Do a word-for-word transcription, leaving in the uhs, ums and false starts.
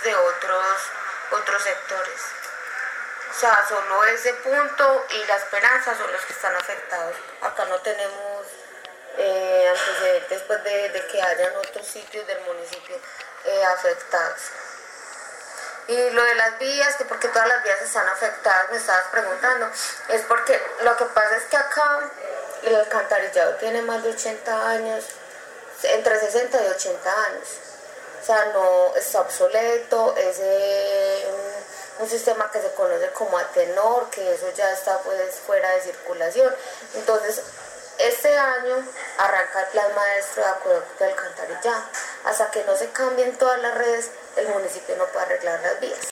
problemas de otros, otros sectores. O sea, solo ese punto y La Esperanza son los que están afectados. Acá no tenemos eh, antecedentes pues, de, de que hayan otros sitios del municipio eh, afectados. Y lo de las vías, que porque todas las vías están afectadas, me estabas preguntando, es porque lo que pasa es que acá el alcantarillado tiene más de ochenta años, entre sesenta y ochenta años. O sea, no está obsoleto, es eh, un, un sistema que se conoce como Atenor, que eso ya está pues fuera de circulación. Entonces, este año arranca el plan maestro de acueducto de alcantarillado. Hasta que no se cambien todas las redes, el municipio no puede arreglar las vías.